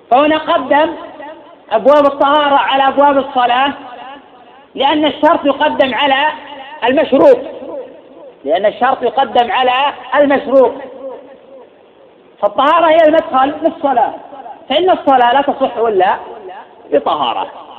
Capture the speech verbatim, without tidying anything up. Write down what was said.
فهنا قدم أبواب الطهارة على أبواب الصلاة لأن الشرط يقدم على المشروط لأن الشرط يقدم على المشروط فالطهارة هي المدخل للصلاة، فإن الصلاة لا تصح إلا بطهارة.